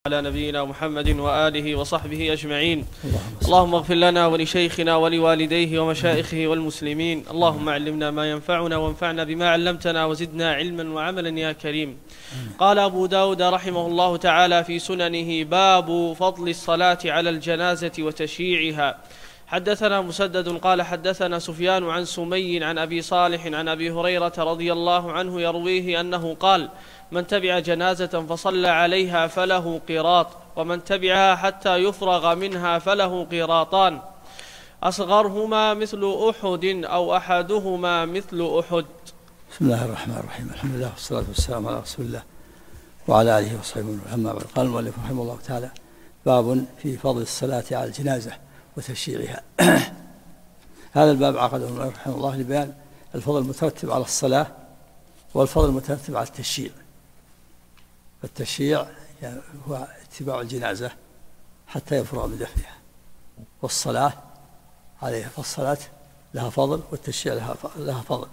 على نبينا محمد وآله وصحبه أجمعين. اللهم اغفر لنا ولشيخنا ولوالديه ومشائخه والمسلمين. اللهم علمنا ما ينفعنا وانفعنا بما علمتنا وزدنا علما وعملا يا كريم. قال أبو داود رحمه الله تعالى في سننه: باب فضل الصلاة على الجنازة وتشييعها. حدثنا مسدد قال حدثنا سفيان عن سمي عن أبي صالح عن أبي هريرة رضي الله عنه يرويه أنه قال: من تبع جنازة فصلى عليها فله قيراط، ومن تبعها حتى يفرغ منها فله قيراطان، أصغرهما مثل أحد أو أحدهما مثل أحد. بسم الله الرحمن الرحيم. الحمد لله والصلاة والسلام على رسول الله وعلى آله وصحبه. أما بعد، قال المؤلف رحمه الله تعالى: باب في فضل الصلاة على الجنازة وتشييعها. هذا الباب عقده المؤلف رحمه الله لبيان الفضل المترتب على الصلاة والفضل المترتب على التشييع. التشييع هو اتباع الجنازة حتى يفرغ من دفنها، والصلاة عليها، فالصلاة لها فضل والتشييع لها فضل.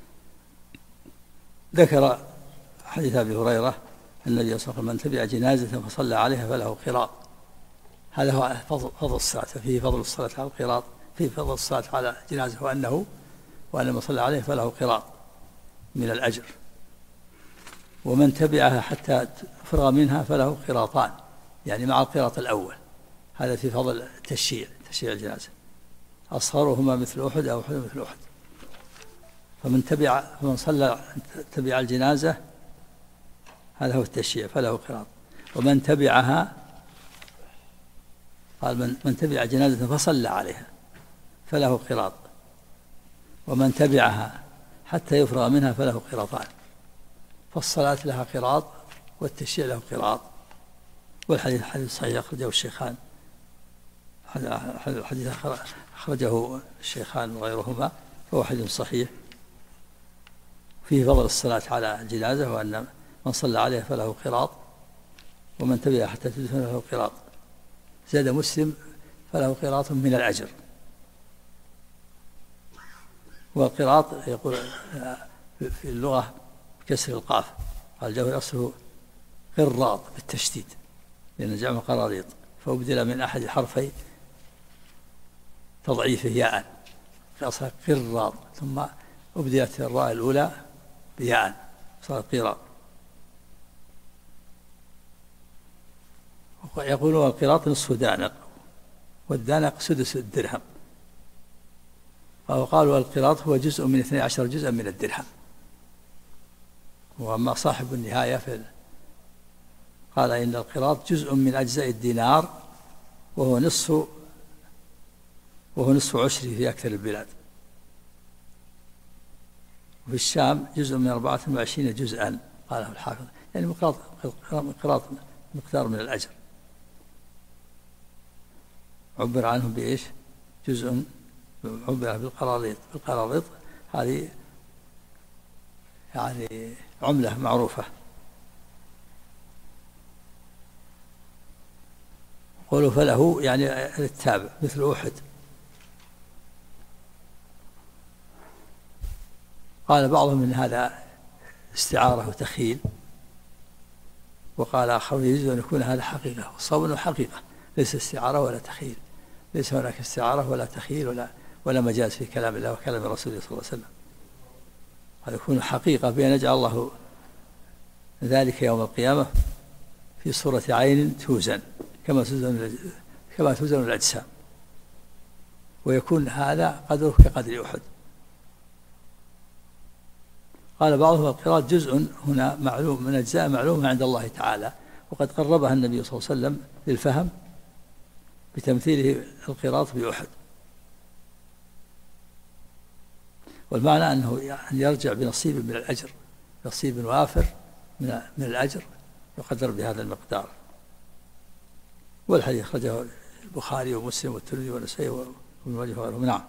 ذكر حديث أبي هريرة أن النبي صلى الله عليه وسلم: من تبع جنازة فصلى عليها فله قيراط. هذا هو فضل الصلاة، فيه فضل الصلاة على القيراط، فيه فضل الصلاة على جنازة وأن من صلى عليه فله قيراط من الأجر. ومن تبعها حتى فرغ منها فله قيراطان، يعني مع القيراط الأول. هذا في فضل تشييع الجنازة. أصغرهما مثل أحد أو أحد مثل أحد. فمن صلى تبع الجنازة هذا هو التشييع فله قيراط. ومن تبعها، قال: من تبع جنازة فصلى عليها فله قيراط، ومن تبعها حتى يفرغ منها فله قيراطان. فالصلاة لها قيراط والتشييع له قيراط. والحديث حديث صحيح أخرجه الشيخان، حديث أخرجه الشيخان وغيرهما، فهو حديث صحيح فيه فضل الصلاة على الجنازة، وأن من صلى عليها فله قيراط، ومن تبعها حتى تدفن له قيراط. زاد مسلم: فله قيراط من الأجر. والقيراط يقول في اللغة بكسر القاف، قال جاء أصله قراط بالتشديد لأن جمع قراريط، فأبدل من أحد حرفي تضعيفه ياء فأصبح قراط، ثم أبدلت الراء الأولى بياء صار قيراط. يقولون القيراط نصف دانق، والدانق سدس الدرهم. وقالوا القيراط هو جزء من 12 جزءا من الدرهم. وأما صاحب النهاية قال إن القيراط جزء من أجزاء الدينار، وهو نصف عشره في أكثر البلاد. وفي الشام جزء من 24 جزءا، قاله الحافظ، يعني قيراط مقدار من الأجر. عبر عنه بإيش؟ جزء عبر بالقراريط. هذه يعني عملة معروفة. قولوا فله يعني التابع مثل أحد. قال بعضهم إن هذا استعارة وتخيل، وقال آخرون يجوز أن يكون هذا حقيقة. والصواب أنه حقيقة، ليس استعارة ولا تخيل، ليس هناك استعارة ولا تخيل ولا مجاز في كلام الله وكلام رسوله صلى الله عليه وسلم. هذا يكون حقيقة بأن يجعل الله ذلك يوم القيامة في صورة عين توزن كما توزن الأجسام، ويكون هذا قدره كقدر أحد. قال بعضهم القيراط جزء هنا معلوم من أجزاء معلومة عند الله تعالى، وقد قربها النبي صلى الله عليه وسلم للفهم بتمثيله القيراط بأحد. والمعنى أنه يرجع بنصيب من الأجر، نصيب وافر من الأجر يقدر بهذا المقدار. والحديث أخرجه البخاري ومسلم والترمذي والنسائي وابن ماجه وغيرهم. نعم.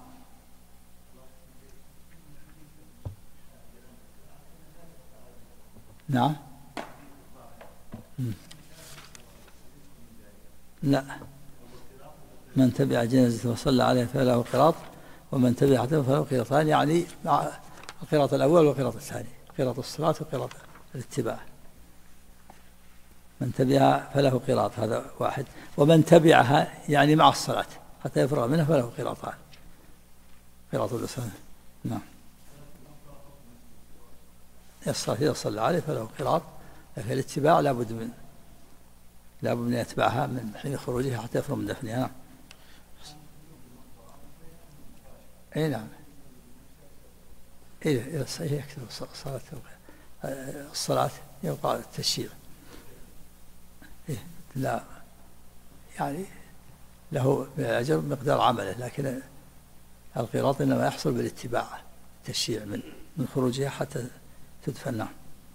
نعم. لا، من تبع جنازة وصلى عليها فله قيراط، ومن تبع حتى فله قيراطان، يعني مع القيراط الأول والقيراط الثاني، قيراط الصلاة وقيراط الاتباع. من تبعها فله قراط، هذا واحد. ومن تبعها يعني مع الصلاة حتى يفرغ منها فله قراطان، قراط الإسلام. نعم. إذا صلى عليه فله قراط، لكن الاتباع لابد من يتبعها من حين خروجها حتى يفرغ من دفنها. نعم. اي نعم. إذا يكتب الصلاة يبقى التشييع. لا يعني له أجر مقدار عمله، لكن القراط إنما يحصل بالاتباع، التشييع من خروجها حتى تدفن.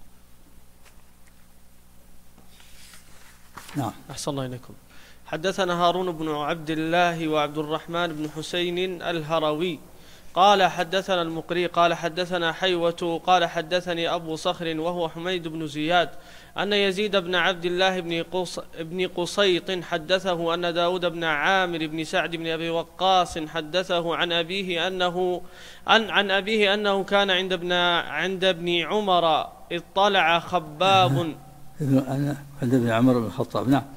نعم. أحسن الله إليكم. حدثنا هارون بن عبد الله وعبد الرحمن بن حسين الهروي قال حدثنا المقري قال حدثنا حيوة قال حدثني أبو صخر وهو حميد بن زياد أن يزيد بن عبد الله بن قصيط حدثه أن داود بن عامر بن سعد بن أبي وقاص حدثه عن أبيه أنه كان عند ابن عمر اطلع خباب عند ابن عمر بن الخطاب. نعم.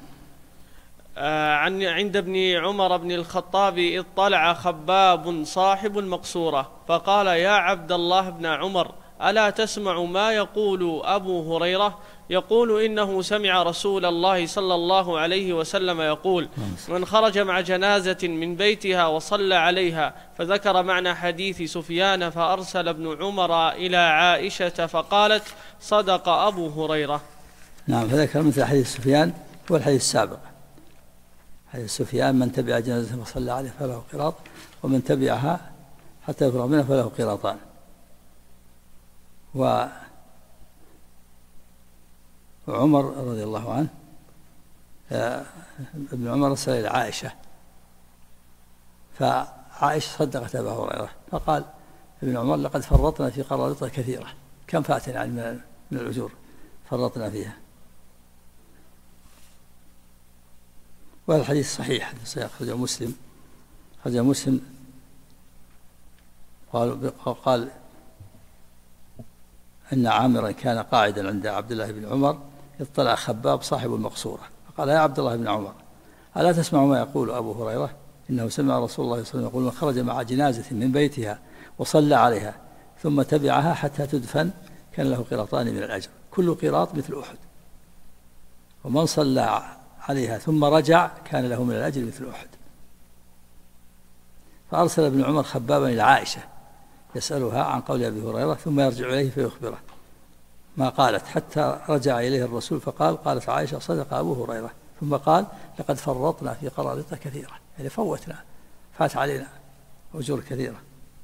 عند ابن عمر بن الخطاب اطلع خباب صاحب المقصورة فقال يا عبد الله بن عمر ألا تسمع ما يقول أبو هريرة يقول إنه سمع رسول الله صلى الله عليه وسلم يقول من خرج مع جنازة من بيتها وصلى عليها، فذكر معنى حديث سفيان فأرسل ابن عمر إلى عائشة فقالت صدق أبو هريرة. نعم. فذكر مثل حديث سفيان هو الحديث السابق، حديث سفيان من تبع جنازة وصلى عليه فله قراط، ومن تبعها حتى يفرغ منها فله قراطان. وعمر رضي الله عنه ابن عمر أرسل إلى عائشة، فعائشة صدقت أبا هريرة، فقال ابن عمر لقد فرطنا في قراريط كثيرة، كم فاتنا يعني من الأجور فرطنا فيها. وهذا الحديث صحيح أخرجه مسلم قال إن عامرا كان قاعدا عند عبد الله بن عمر اطلع خباب صاحب المقصورة فقال يا عبد الله بن عمر ألا تسمع ما يقول أبو هريرة إنه سمع رسول الله صلى الله عليه وسلم يقول من خرج مع جنازة من بيتها وصلى عليها ثم تبعها حتى تدفن كان له قراطان من الأجر، كل قراط مثل أحد، ومن صلى عليها ثم رجع كان له من الأجر مثل أحد. فأرسل ابن عمر خبابا إلى عائشة يسألها عن قول أبي هريرة ثم يرجع إليه فيخبره ما قالت، حتى رجع إليه الرسول فقال قالت عائشة صدق أبو هريرة، ثم قال لقد فرطنا في قراريط كثيرة، يعني فات علينا أجور كثيرة.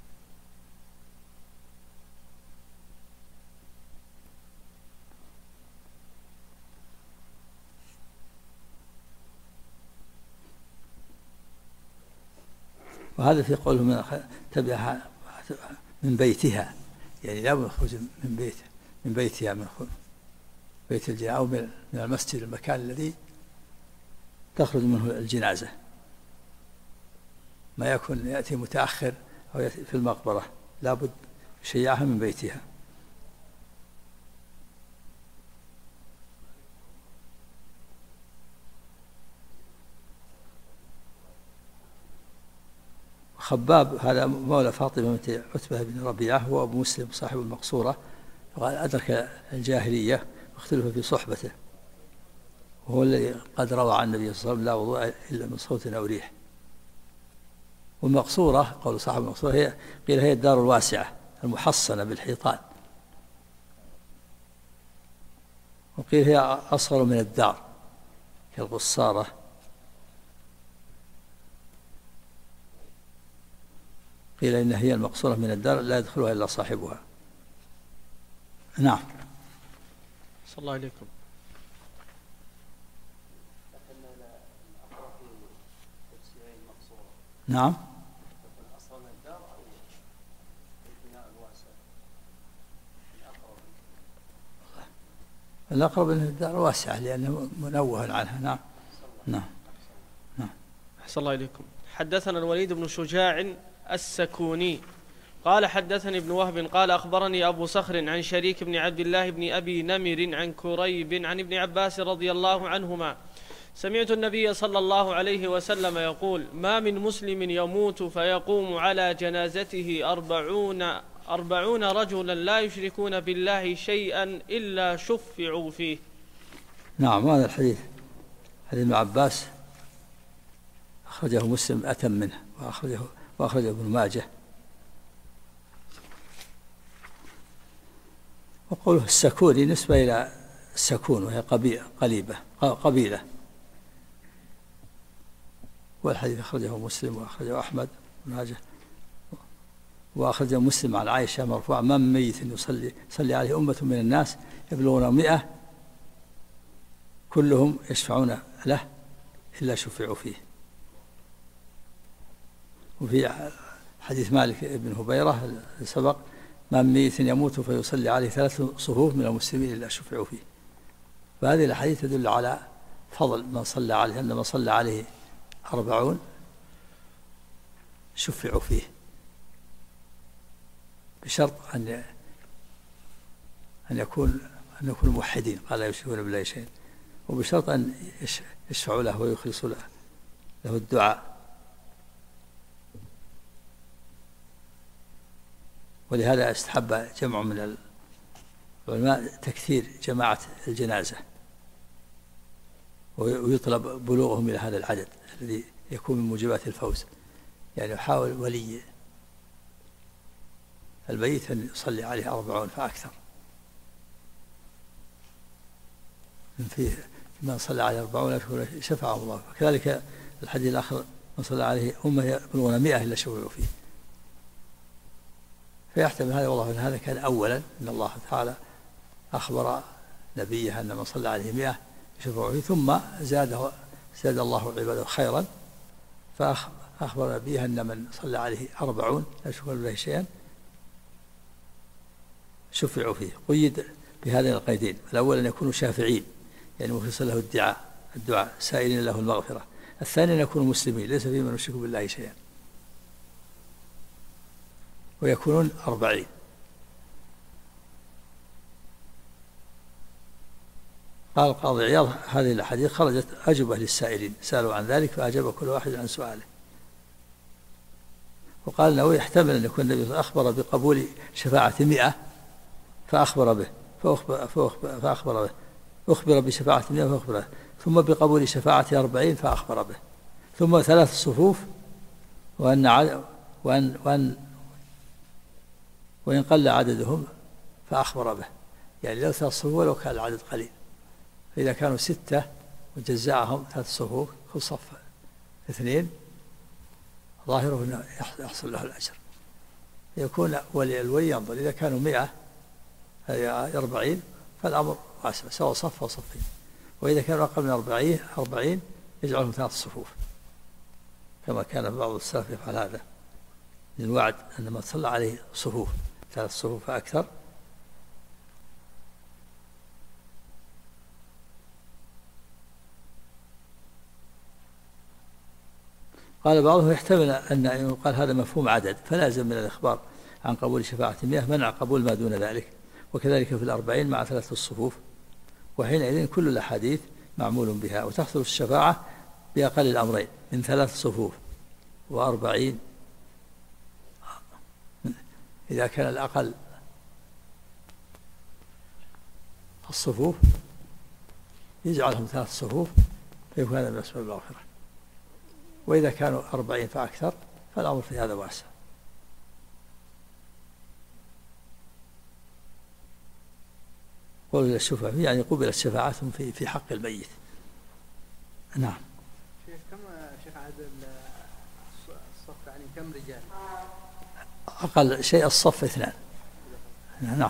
وهذا في قوله من تبعها من بيتها، يعني لا يخرج من بيتها من بيت الجنازة أو من المسجد المكان الذي تخرج منه الجنازة، ما يكون يأتي متأخر أو يأتي في المقبرة، لابد شيعها من بيتها. خباب هذا مولى فاطمة بنت عتبة بن ربيعة، هو أبو مسلم صاحب المقصورة، وقال أدرك الجاهلية واختلف في صحبته، وهو الذي قد روى عن النبي صلى الله عليه وسلم لا وضوء إلا من صوت أو ريح. والمقصورة قول صاحب المقصورة قيل هي الدار الواسعة المحصنة بالحيطان، وقيل هي أصغر من الدار كالقصارة، قيل إن هي المقصورة من الدار لا يدخلها إلا صاحبها. نعم. صلى الله عليكم. نعم. الأقرب من الدار واسعة لأنه منوه عنها. نعم. نعم. أحسن الله إليكم. حدثنا الوليد بن شجاع السكوني قال حدثني ابن وهب قال أخبرني أبو صخر عن شريك بن عبد الله بن أبي نمر عن كريب عن ابن عباس رضي الله عنهما سمعت النبي صلى الله عليه وسلم يقول: ما من مسلم يموت فيقوم على جنازته 40 رجلا لا يشركون بالله شيئا إلا شفعوا فيه. نعم، هذا الحديث حديث ابن عباس أخرجه مسلم أتم منه، وأخرجه ابن ماجه. وقوله السكوني نسبة إلى السكون، وهي قبيلة. والحديث أخرجه مسلم وأخرجه أحمد بن ماجه، وأخرجه مسلم عن عائشة مرفوعا: ما من ميت يصلي عليه أمة من الناس يبلغون 100 كلهم يشفعون له إلا شفعوا فيه. وفي حديث مالك بن هبيرة سبق: ما من ميت يموت فيصلي عليه 3 صفوف من المسلمين إلا شفعوا فيه. فهذه الحديث تدل على فضل من صلى عليه، أن من صلى عليه 40 شفعوا فيه، بشرط أن يكون موحدين، قال لا يشركون بالله شيئا، وبشرط أن يشفعوا له ويخلصوا له الدعاء. ولهذا استحب جمع من العلماء تكثير جماعة الجنازة، ويطلب بلوغهم إلى هذا العدد الذي يكون من موجبات الفوز. يعني يحاول ولي الميت أن يصلي عليه 40 فأكثر. من صلى عليه 40 شفعه الله. وكذلك الحديث الآخر: من صلى عليه أمة يبلغون 100 إلا شفعوا فيه. فيحتمل هذا، والله أن هذا كان أولا، إن الله تعالى أخبر نبيه أن من صلى عليه 100 يشفعوا فيه، ثم زاد الله عباده خيرا، فأخبر نبيه أن من صلى عليه 40 لا يشركون بالله شيئا شفعوا فيه. قيد بهذين القيدين: الأول أن يكونوا شافعين، يعني مخلصا له الدعاء سائلين له المغفرة. الثاني أن يكونوا مسلمين ليس فيهم من يشرك بالله شيئا، ويكونون 40. قال القاضي عياض: هذه الأحاديث خرجت أجوبة للسائلين، سألوا عن ذلك فأجاب كل واحد عن سؤاله. وقال النووي: يحتمل أن يكون النبي أخبر بقبول شفاعة 100 فأخبر به، أخبر بشفاعة 100 فأخبر به، ثم بقبول شفاعة 40 فأخبر به، ثم 3 صفوف، وإن قل عددهم فأخبر به. يعني لو 3 صفوف ولو كان العدد قليل، فإذا كانوا 6 وجزعهم 3 صفوف كل صف 2، ظاهره أنه يحصل له الأجر. يكون الولي ينظر، إذا كانوا 100 40 فالأمر واسع، سواء صف أو صفين. وإذا كانوا أقل من 40 يجعلهم 3 صفوف، كما كان بعض السلف يفعل هذا للوعد أن من صلى عليه 3 صفوف فأكثر قال بعضهم: يحتمل أن يقال هذا مفهوم عدد، فلازم من الإخبار عن قبول شفاعة 100 منع قبول ما دون ذلك. وكذلك في 40 مع 3 الصفوف، وحينئذ كل الأحاديث معمول بها، وتحصل الشفاعة بأقل الأمرين من 3 صفوف و40. إذا كان الأقل الصفوف يجعلهم 3 صفوف فيكون هذا من أسباب المغفرة. وإذا كانوا 40 فأكثر فالأمر في هذا واسع. قول الشفاعة يعني قبلت شفاعتهم في حق الميت. نعم. كم شيخ عدد الصف، يعني كم رجال؟ أقل شيء الصف 2. نعم.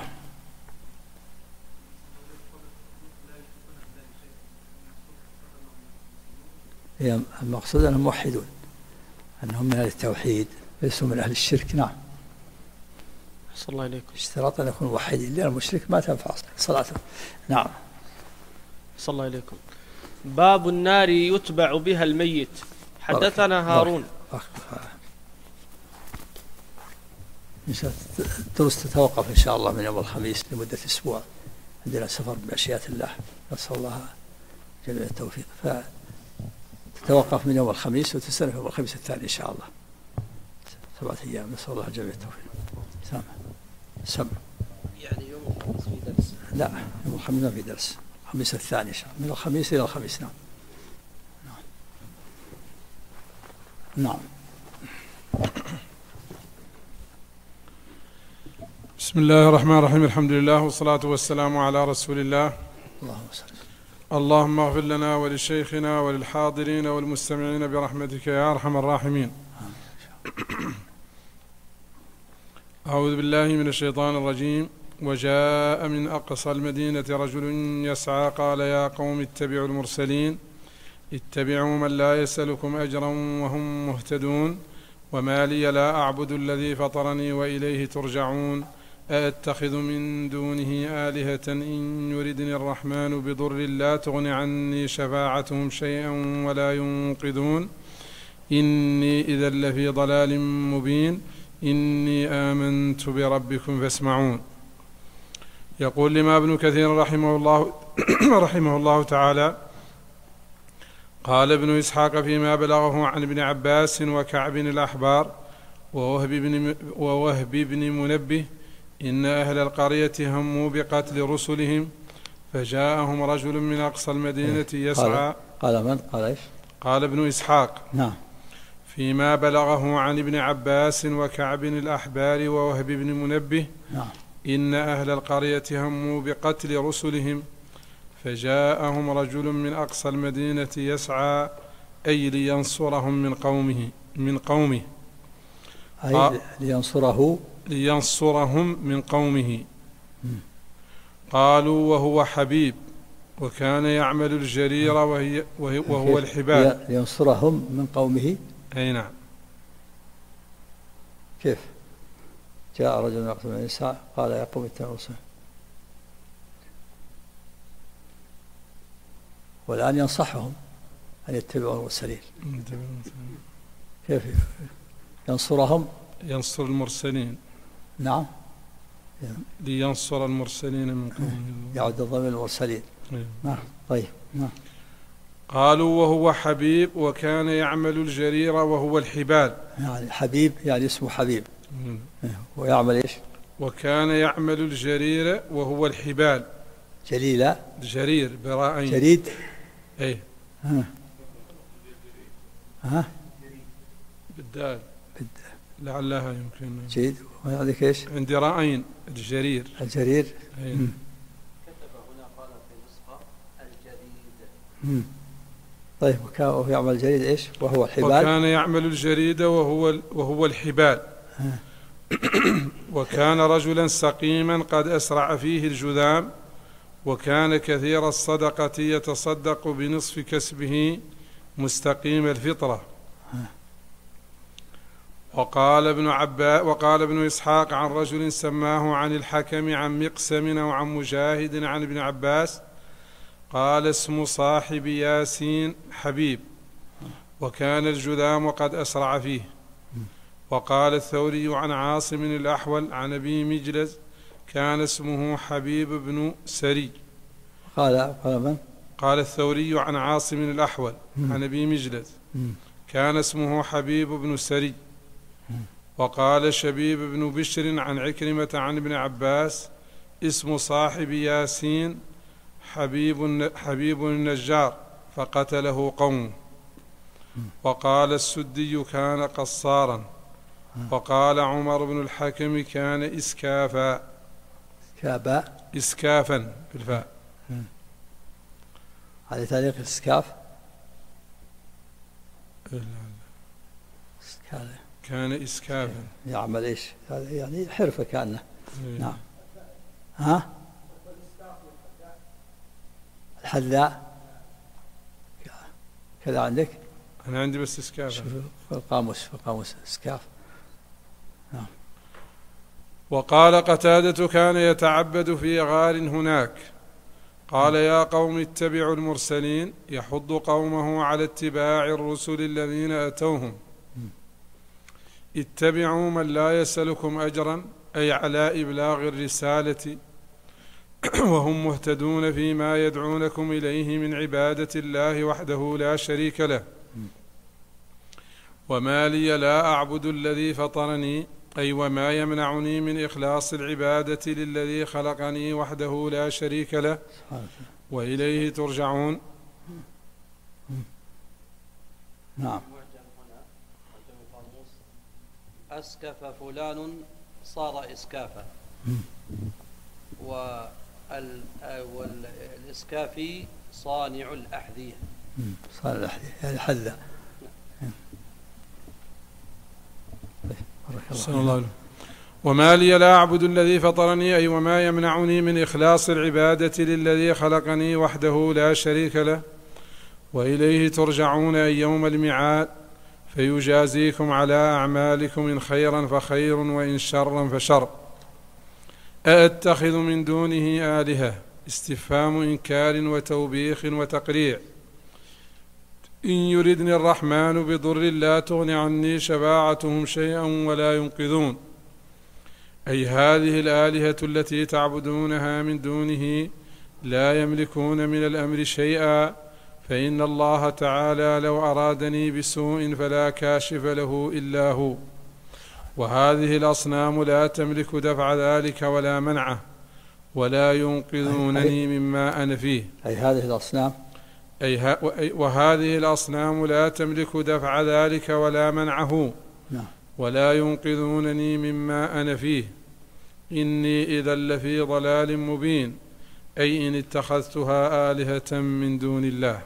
هي المقصود أنهم موحدون، أنهم من أهل التوحيد ليسوا من أهل الشرك. نعم. صلى الله عليكم. اشتراط أن يكونوا موحدين، لأن المشرك ما تنفع صلاته. نعم. صلى الله عليكم. باب النار يتبع بها الميت. حدثنا هارون. الدروس تتوقف إن شاء الله من يوم الخميس لمدة أسبوع، عندنا سفر بمشيئة الله، نسأل الله جميع التوفيق، فتتوقف من يوم الخميس وتستأنف يوم الخميس الثاني إن شاء الله 7 أيام، نسأل الله جميع التوفيق. سمع يعني يوم الخميس في درس؟ لا، يوم الخميس ما في درس، الخميس الثاني إن شاء الله، من الخميس إلى الخميس. نعم. نعم. بسم الله الرحمن الرحيم، الحمد لله والصلاة والسلام على رسول الله. اللهم اغفر لنا ولشيخنا وللحاضرين والمستمعين برحمتك يا أرحم الراحمين. أعوذ بالله من الشيطان الرجيم. وجاء من أقصى المدينة رجل يسعى قال يا قوم اتبعوا المرسلين اتبعوا من لا يسألكم أجرا وهم مهتدون وما لي لا أعبد الذي فطرني وإليه ترجعون أأتخذ من دونه آلهة إن يردني الرحمن بضر لا تغن عني شفاعتهم شيئا ولا ينقذون إني إذا لفي ضلال مبين إني آمنت بربكم فاسمعون. يقول الإمام ابن كثير رحمه الله تعالى: قال ابن إسحاق فيما بلغه عن ابن عباس وكعب الأحبار ووهب بن منبه إن أهل القرية هموا بقتل رسلهم فجاءهم رجل من أقصى المدينة يسعى. قال من؟ قال إيش؟ قال ابن إسحاق نعم فيما بلغه عن ابن عباس وكعب الأحبار ووهب بن منبه نعم إن أهل القرية هموا بقتل رسلهم فجاءهم رجل من أقصى المدينة يسعى أي لينصرهم من قومه أي لينصرهم من قومه. قالوا وهو حبيب وكان يعمل الجرير وهو الحبال. لينصرهم من قومه، أي نعم. كيف؟ جاء رجل من أقصى المدينة قال يا قوم اتبعوا المرسلين، والآن ينصحهم أن يتبعوا المرسلين. كيف ينصرهم؟ ينصر المرسلين. نعم. لينصر المرسلين من قومه. يعود الضمير المرسلين. نعم. طيب. نعم. قالوا وهو حبيب وكان يعمل الجرير وهو الحبال. يعني حبيب يعني اسمه حبيب. ويعمل إيش؟ وكان يعمل الجرير وهو الحبال. جليلة. جرير براءين. جريد. ايه. ها. بالدال. لعلها يمكن. جيد. وعندك ايش؟ عندي راءين. الجرير. الجرير. ايه. كتب هنا قال في نسخة الجريد. طيب وكان يعمل الجريد ايش؟ وهو الحبال. وكان يعمل الجريد وهو الحبال. وكان رجلا سقيما قد أسرع فيه الجذام وكان كثير الصدقة يتصدق بنصف كسبه مستقيم الفطرة. وقال ابن إسحاق عن رجل سماه عن الحكم عن مقسم أو عن مجاهد عن ابن عباس قال اسم صاحب ياسين حبيب وكان الجذام قد أسرع فيه. وقال الثوري عن عاصم الأحول عن أبي مجلز كان اسمه حبيب بن سري. قال من؟ قال الثوري عن عاصم الأحول عن أبي مجلز كان اسمه حبيب بن سري. وقال شبيب بن بشر عن عكرمة عن ابن عباس اسم صاحب ياسين حبيب النجار فقتله قومه. وقال السدي كان قصارا. وقال عمر بن الحكم كان إسكافا بالفاء. هذا تعليق إسكاف. كان إسكافا يعمل إيش؟ هذا يعني حرفة كأنه. نعم. ها؟ الحذاء كذا عندك؟ أنا عندي بس إسكافا. شوف في القاموس إسكاف. نعم. وقال قتادة كان يتعبد في غار هناك قال يا قوم اتبعوا المرسلين يحض قومه على اتباع الرسل الذين أتوهم اتبعوا من لا يسألكم أجرا، أي على إبلاغ الرسالة، وهم مهتدون فيما يدعونكم إليه من عبادة الله وحده لا شريك له. وما لي لا أعبد الذي فطرني، أي وما يمنعني من إخلاص العبادة للذي خلقني وحده لا شريك له، وإليه ترجعون. نعم. أسكف فلان صار إسكافا، والإسكافي صانع الأحذية. صانع الأحذية يعني حذا. صلى الله عليه وسلم. وما لي لا أعبد الذي فطرني، أي وما يمنعني من إخلاص العبادة للذي خلقني وحده لا شريك له، وإليه ترجعون، أي يوم الميعاد، فيجازيكم على أعمالكم، إن خيرا فخير وإن شرا فشر. أأتخذ من دونه آلهة، استفهام إنكار وتوبيخ وتقريع. إن يردني الرحمن بضر لا تغن عني شفاعتهم شيئا ولا ينقذون، أي هذه الآلهة التي تعبدونها من دونه لا يملكون من الأمر شيئا، فإن الله تعالى لو أرادني بسوء فلا كاشف له إلا هو، وهذه الأصنام لا تملك دفع ذلك ولا منعه، ولا ينقذونني مما أنا فيه. أي هذه الأصنام، وهذه الأصنام لا تملك دفع ذلك ولا منعه، ولا ينقذونني مما أنا فيه، إني إذا لفي ضلال مبين، أي إن اتخذتها آلهة من دون الله.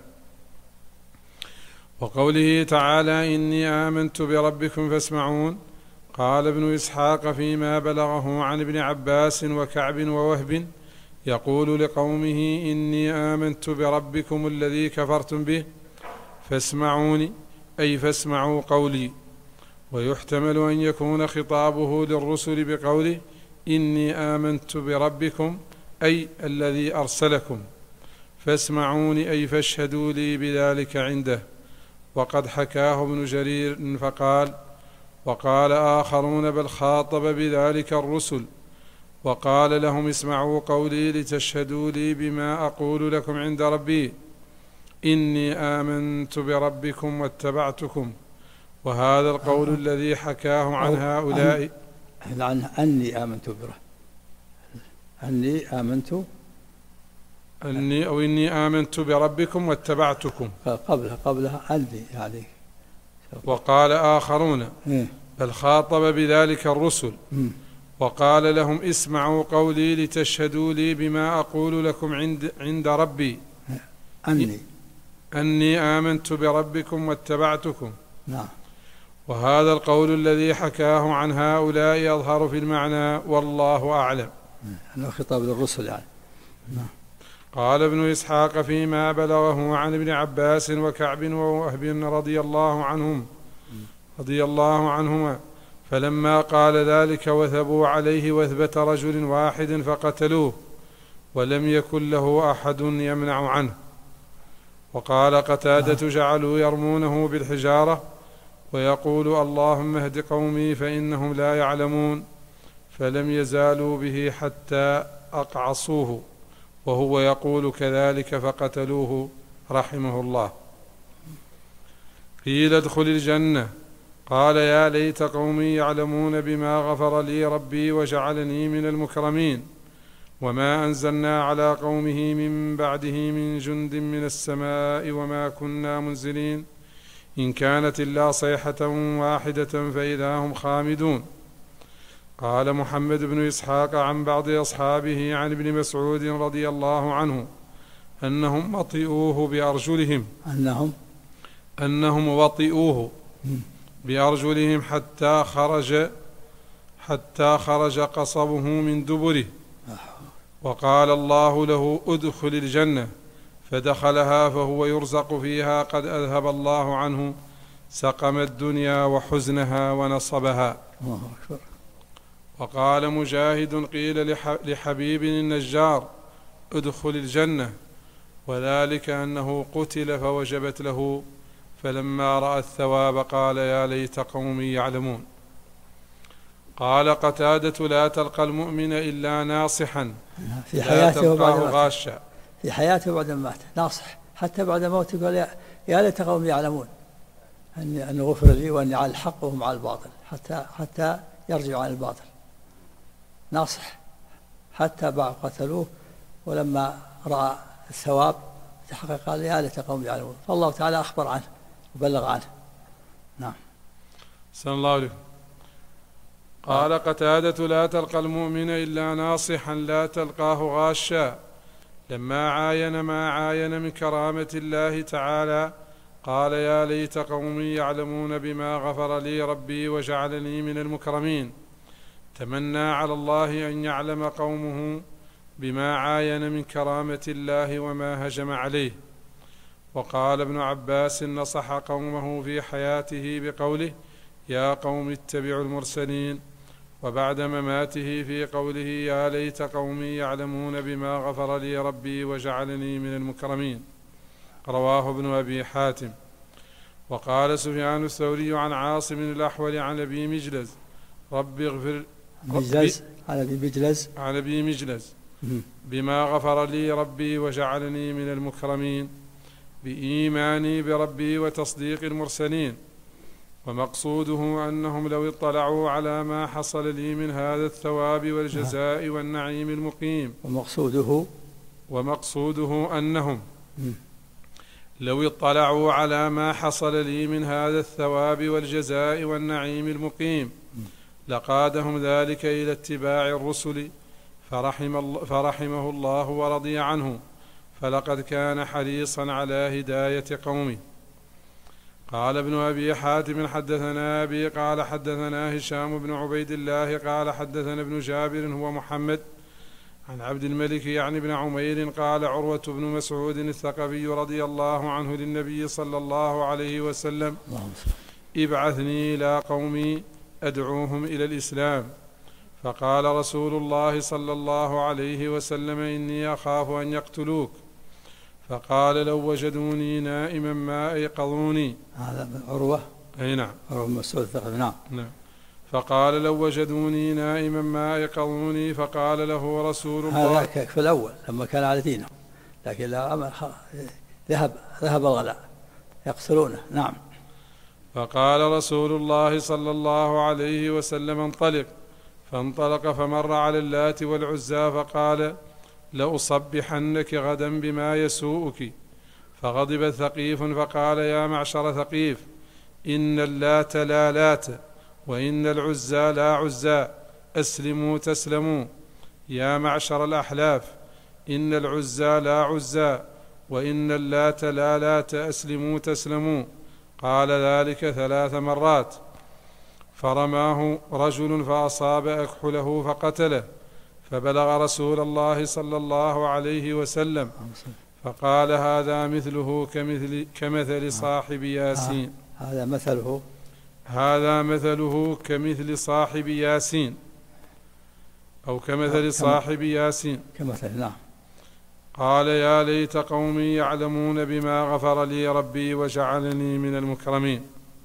وقوله تعالى إني آمنت بربكم فاسمعون، قال ابن إسحاق فيما بلغه عن ابن عباس وكعب ووهب يقول لقومه إني آمنت بربكم الذي كفرتم به فاسمعوني، أي فاسمعوا قولي. ويحتمل أن يكون خطابه للرسل بقوله إني آمنت بربكم، أي الذي أرسلكم، فاسمعوني أي فاشهدوا لي بذلك عنده. وقد حكاه ابن جرير فقال وقال آخرون بل خاطب بذلك الرسل وقال لهم اسمعوا قولي لتشهدوا لي بما أقول لكم عند ربي، إني آمنت بربكم واتبعتكم. وهذا القول الذي حكاه عن هؤلاء عن أني آمنت بره، إني آمنت بربكم واتبعتكم، قبلها أني يعني. وقال آخرون بل خاطب بذلك الرسل وقال لهم اسمعوا قولي لتشهدوا لي بما أقول لكم عند ربي، أني آمنت بربكم واتبعتكم. نعم. وهذا القول الذي حكاه عن هؤلاء يظهر في المعنى والله أعلم. أنه خطاب للرسل يعني. نعم. قال ابن إسحاق فيما بلغه عن ابن عباس وكعب ووهب رضي الله عنهما فلما قال ذلك وثبوا عليه وثبة رجل واحد فقتلوه ولم يكن له أحد يمنع عنه. وقال قتادة جعلوا يرمونه بالحجارة ويقول اللهم اهد قومي فإنهم لا يعلمون، فلم يزالوا به حتى أقعصوه وهو يقول كذلك فقتلوه رحمه الله. قيل ادخل الجنة، قال يا ليت قومي يعلمون بما غفر لي ربي وجعلني من المكرمين، وما أنزلنا على قومه من بعده من جند من السماء وما كنا منزلين، إن كانت إلا صيحة واحدة فإذا هم خامدون. قال محمد بن إسحاق عن بعض أصحابه عن ابن مسعود رضي الله عنه أنهم وطئوه بأرجلهم وطئوه بأرجلهم حتى خرج قصبه من دبره، وقال الله له ادخل الجنة، فدخلها فهو يرزق فيها قد أذهب الله عنه سقم الدنيا وحزنها ونصبها. وقال مجاهد قيل لحبيب النجار ادخل الجنة، وذلك أنه قتل فوجبت له، فلما رأى الثواب قال يا ليت قومي يعلمون. قال قتادة: لا تلقى المؤمن إلا ناصحا في لا حياته تلقاه وبعد غاشا. في حياته بعد ما مات ناصح، حتى بعد موته يقول يا ليت قوم يعلمون أن غفر لي وأني على الحق وهم على الباطل، حتى يرجعوا عن الباطل. ناصح حتى باعوا قتلوه، ولما رأى الثواب تحقق قال يا ليت قوم يعلمون، فالله تعالى أخبر عنه وبلغ عنه. نعم. أحسن الله عليكم. قال قتادة: لا تلقى المؤمن إلا ناصحا لا تلقاه غاشا. لما عاين ما عاين من كرامة الله تعالى قال: يا ليت قومي يعلمون بما غفر لي ربي وجعلني من المكرمين. تمنى على الله أن يعلم قومه بما عاين من كرامة الله وما هجم عليه. وقال ابن عباس: نصح قومه في حياته بقوله: يا قوم اتبعوا المرسلين، وبعد مماته في قوله: يا ليت قومي يعلمون بما غفر لي ربي وجعلني من المكرمين. رواه ابن أبي حاتم. وقال سفيان الثوري عن عاصم الأحول عن أبي مجلز: ربي اغفر عن أبي مجلز بما غفر لي ربي وجعلني من المكرمين بإيماني بربي وتصديق المرسلين. ومقصوده أنهم لو اطلعوا على ما حصل لي من هذا الثواب والجزاء والنعيم المقيم. ومقصوده أنهم لو اطلعوا على ما حصل لي من هذا الثواب والجزاء والنعيم المقيم لقادهم ذلك إلى اتباع الرسل فرحمه الله ورضي عنه، فلقد كان حريصا على هداية قومه. قال ابن أبي حاتم: حدثنا أبي قال حدثنا هشام بن عبيد الله قال حدثنا ابن جابر هو محمد عن عبد الملك يعني بن عمير قال: عروة بن مسعود الثقفي رضي الله عنه للنبي صلى الله عليه وسلم: ابعثني إلى قومي أدعوهم إلى الإسلام. فقال رسول الله صلى الله عليه وسلم: إني أخاف أن يقتلوك. فقال: لو وجدوني نائما ما أيقظوني. هذا عروة. أي نعم. عروة بن مسعود الثقفي. نعم. فقال: لو وجدوني نائما ما أيقظوني. فقال له رسول الله: هذا في الأول لما كان على دينه، لكن لا ذهب الغلاء يقتلونه. نعم. فقال رسول الله صلى الله عليه وسلم: انطلق. فانطلق فمر على اللات والعزى فقال: لأصبحنك غدا بما يسوءك. فغضب ثقيف فقال: يا معشر ثقيف، إن اللات لا لات وإن العزى لا عزى، أسلموا تسلموا. يا معشر الأحلاف، إن العزى لا عزى وإن اللات لا لات، أسلموا تسلموا. قال ذلك 3 مرات. فرماه رجل فأصاب أكحله فقتله، فبلغ رسول الله صلى الله عليه وسلم فقال: هذا مثله كمثل صاحب ياسين. هذا مثله كمثل صاحب ياسين أو كمثل صاحب ياسين. نعم. قال: يا ليت قومي يعلمون بما غفر لي ربي وجعلني من المكرمين.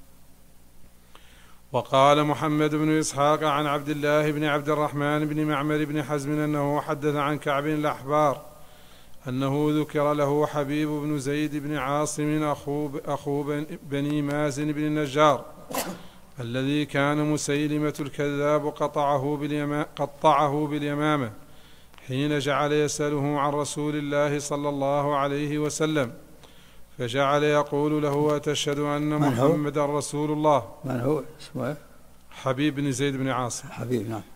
وقال محمد بن إسحاق عن عبد الله بن عبد الرحمن بن معمر بن حزم أنه حدث عن كعب الأحبار أنه ذكر له حبيب بن زيد بن عاصم أخو بني مازن بن النجار الذي كان مسيلمة الكذاب قطعه باليمامة حين جعل يسأله عن رسول الله صلى الله عليه وسلم، فجعل يقول له: أتشهد أن محمدا رسول الله. من هو اسمه؟ حبيب بن زيد بن عاصم. حبيب. نعم.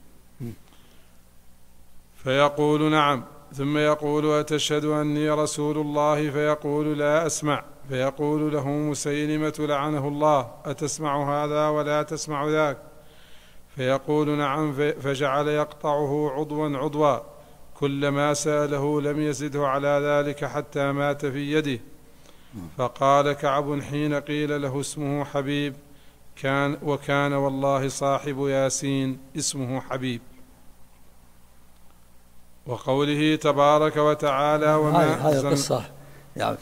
فيقول: نعم. ثم يقول: أتشهد أني رسول الله؟ فيقول: لا أسمع. فيقول له مسيلمة لعنه الله: أتسمع هذا ولا تسمع ذاك؟ فيقول: نعم. فجعل يقطعه عضوا كلما سأله لم يزده على ذلك حتى مات في يده. فقال كعب حين قيل له اسمه حبيب: وكان والله صاحب ياسين اسمه حبيب. وقوله تبارك وتعالى: هذه القصة يعني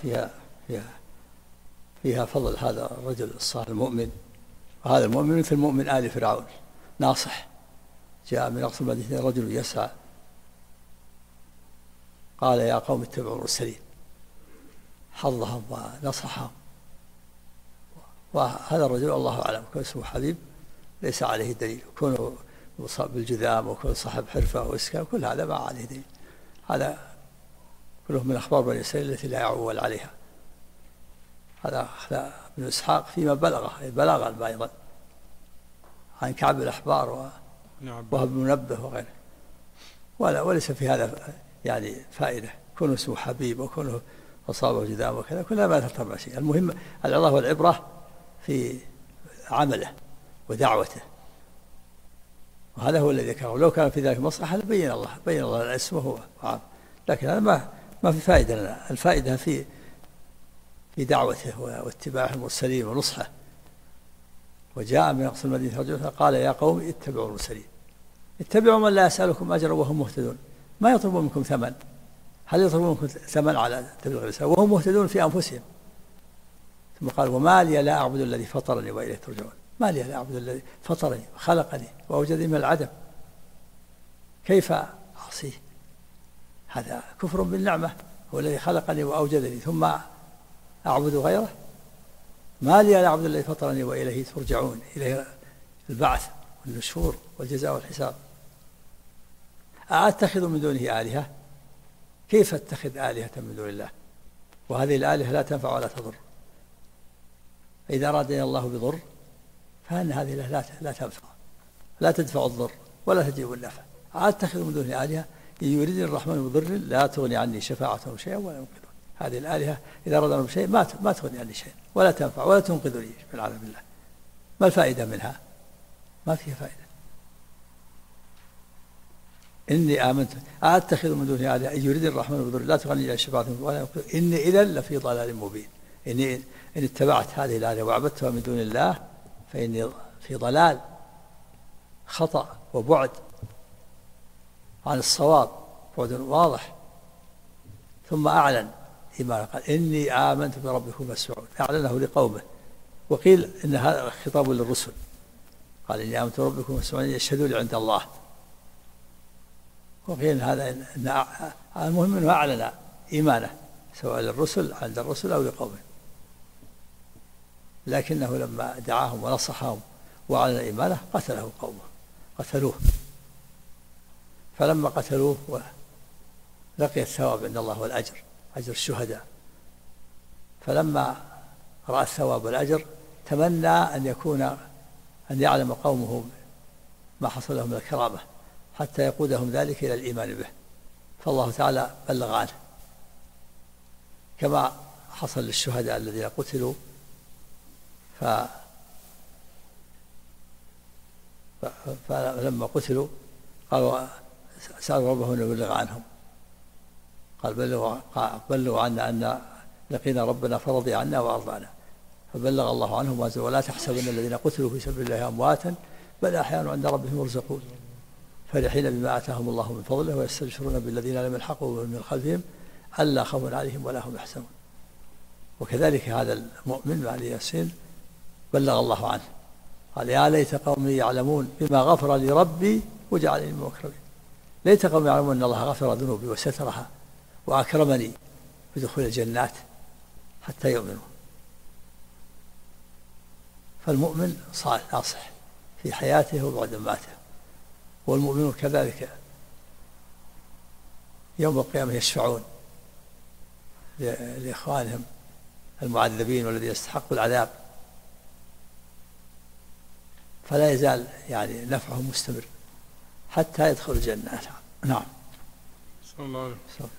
فيها فضل هذا الرجل الصالح المؤمن، وهذا المؤمن مثل مؤمن آل فرعون، ناصح جاء من أقصى المدينة رجل يسعى قال يا قوم اتبعوا المرسلين، حظهم ونصحهم. وهذا الرجل الله أعلم كون اسمه حبيب ليس عليه دليل، كونه مصاب بالجذام وكون صاحب حرفة وإسكان كل هذا ما عليه دليل، هذا كله من أخبار بني إسرائيل التي لا يعول عليها. هذا ابن إسحاق فيما بلغا أيضا عن كعب الأحبار وهب بن منبه وغيره، وليس في هذا يعني فائدة، كونه اسمه حبيب وكونه أصابه جذام وكذا كلها ما ترتبع شيء. المهم العظة والعبرة في عمله ودعوته، وهذا هو الذي ذكره. لو كان في ذلك مصلحة بين الله اسمه وعام، لكن هذا ما في فائدة لنا. الفائدة في دعوته واتباع المرسلين ونصحه. وجاء من أقصى المدينة رجل قال يا قوم اتبعوا المرسلين، اتبعوا من لا يسألكم أجرا وهم مهتدون، ما يطلبون منكم ثمن. هل يطلبون منكم ثمن على تبليغ الرسالة وهم مهتدون في أنفسهم؟ ثم قال وما لي لا أعبد الذي فطرني وإليه ترجعون. ما لي لا أعبد الذي فطرني وخلقني وأوجدني من العدم، كيف أعصيه؟ هذا كفر بالنعمة، هو الذي خلقني وأوجدني ثم أعبد غيره. ما لي لا أعبد الذي فطرني وإليه ترجعون، إليه البعث والنشور والجزاء والحساب. أأتخذ من دونه آلهة؟ كيف أتخذ آلهة من دون الله وهذه الآلهة لا تنفع ولا تضر؟ إذا أرادني الله بضر فإن هذه لا تنفع، لا تدفع الضر ولا تجيب النفع. أتخذ من دونه آلهة إن يريدني الرحمن بضر لا تغني عني شفاعتهم شيئا ولا ينقذون. هذه الآلهة إذا أرادنا بشيء ما تغني عني شيئا ولا تنفع ولا تنقذني من عذاب الله. ما الفائدة منها؟ ما فيها فائدة. إني آمنت أتخذ من دونه آلهة إن يريدني الرحمن بضر لا تغني عني شفاعتهم ولا ينقذون إني إذا لفي ضلال مبين. إن اتبعت هذه الآلهة وعبدتها من دون الله فإني في ضلال، خطأ وبعد عن الصواب، بعد واضح. ثم أعلن إيمانه قال إني آمنت بربكم فاسمعون، أعلنه لقومه. وقيل إن هذا خطاب للرسل، قال إني آمنت بربكم فاسمعون يشهدوا لي عند الله. وقيل هذا المهم أنه أعلن إيمانه سواء للرسل عند الرسل أو لقومه، لكنه لما دعاهم ونصحهم وأعلن إيمانه قتله قومه، قتلوه. فلما قتلوه لقي الثواب عند الله والأجر، أجر الشهداء. فلما رأى الثواب والأجر تمنى أن يعلم قومه ما حصل لهم من الكرامة حتى يقودهم ذلك إلى الإيمان به، فالله تعالى بلغ عنه كما حصل للشهداء الذين قتلوا. فلما قتلوا قالوا سألوا ربهم أن يبلغ عنهم، قال بلغوا عنا أن لقينا ربنا فرضي عنا وأرضانا، فبلغ الله عنهم ولا تحسبن الذين قتلوا في سبيل الله أمواتا بل أحياء عند ربهم يرزقون فرحين بما آتاهم الله من فضله ويستبشرون بالذين لم يلحقوا من خلفهم ألا خوف عليهم ولا هم يحزنون. وكذلك هذا المؤمن مع ياسين بلغ الله عنه، قال يا ليت قومي يعلمون بما غفر لي ربي وجعلني من المكرمين. ليت قومي يعلمون أن الله غفر ذنوبي وسترها وأكرمني بدخول الجنات حتى يؤمنوا. فالمؤمن صالح ناصح في حياته وبعد مماته، والمؤمنون كذلك يوم القيامة يشفعون لإخوانهم المعذبين والذين يستحقوا العذاب، فلا يزال يعني نفعهم مستمر حتى يدخل الجنة. نعم. صلى الله عليه وسلم.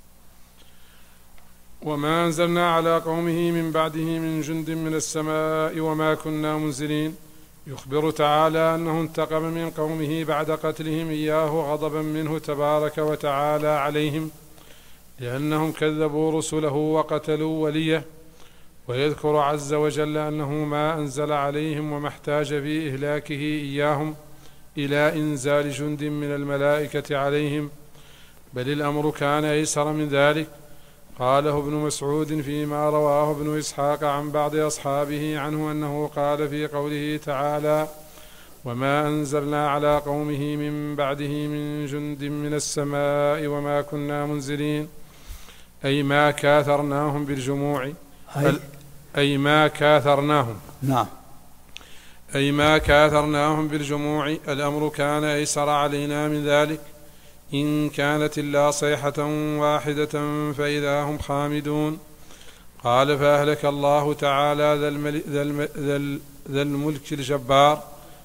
وما أنزلنا على قومه من بعده من جند من السماء وما كنا منزلين. يخبر تعالى أنه انتقم من قومه بعد قتلهم إياه غضبا منه تبارك وتعالى عليهم لأنهم كذبوا رسله وقتلوا وليه. ويذكر عز وجل أنه ما أنزل عليهم وما احتاج في إهلاكه إياهم إلى إنزال جند من الملائكة عليهم، بل الأمر كان أيسر من ذلك. قاله ابن مسعود فيما رواه ابن إسحاق عن بعض أصحابه عنه أنه قال في قوله تعالى وما أنزلنا على قومه من بعده من جند من السماء وما كنا منزلين أي ما كاثرناهم بالجموع أي ما كاثرناهم نعم أي ما كاثرناهم بالجموع الأمر كان أيسر علينا من ذلك إن كانت إلا صيحة واحدة فإذا هم خامدون. قال فأهلك الله تعالى ذا الملك الجبار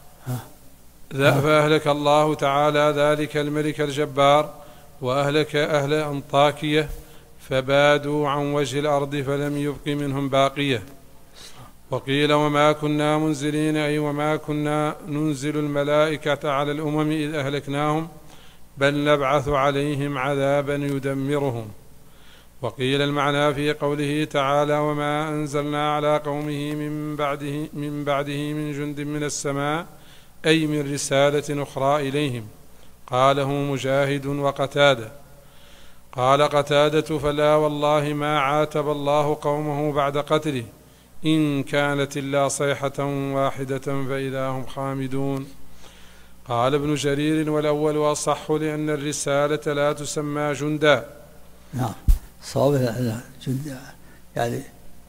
فأهلك الله تعالى ذلك الملك الجبار وأهلك أهل أنطاكية فبادوا عن وجه الأرض فلم يبق منهم باقية. وقيل وما كنا منزلين أي وما كنا ننزل الملائكة على الأمم إذ أهلكناهم بل نبعث عليهم عذابا يدمرهم. وقيل المعنى في قوله تعالى وما أنزلنا على قومه من بعده من جند من السماء أي من رسالة أخرى إليهم. قاله مجاهد وقتادة. قال قتادة فلا والله ما عاتب الله قومه بعد قتله إن كانت إلا صيحة واحدة فإذا هم خامدون. قال ابن جرير والأول أصح لأن الرسالة لا تسمى جندا. نعم صواب جند يعني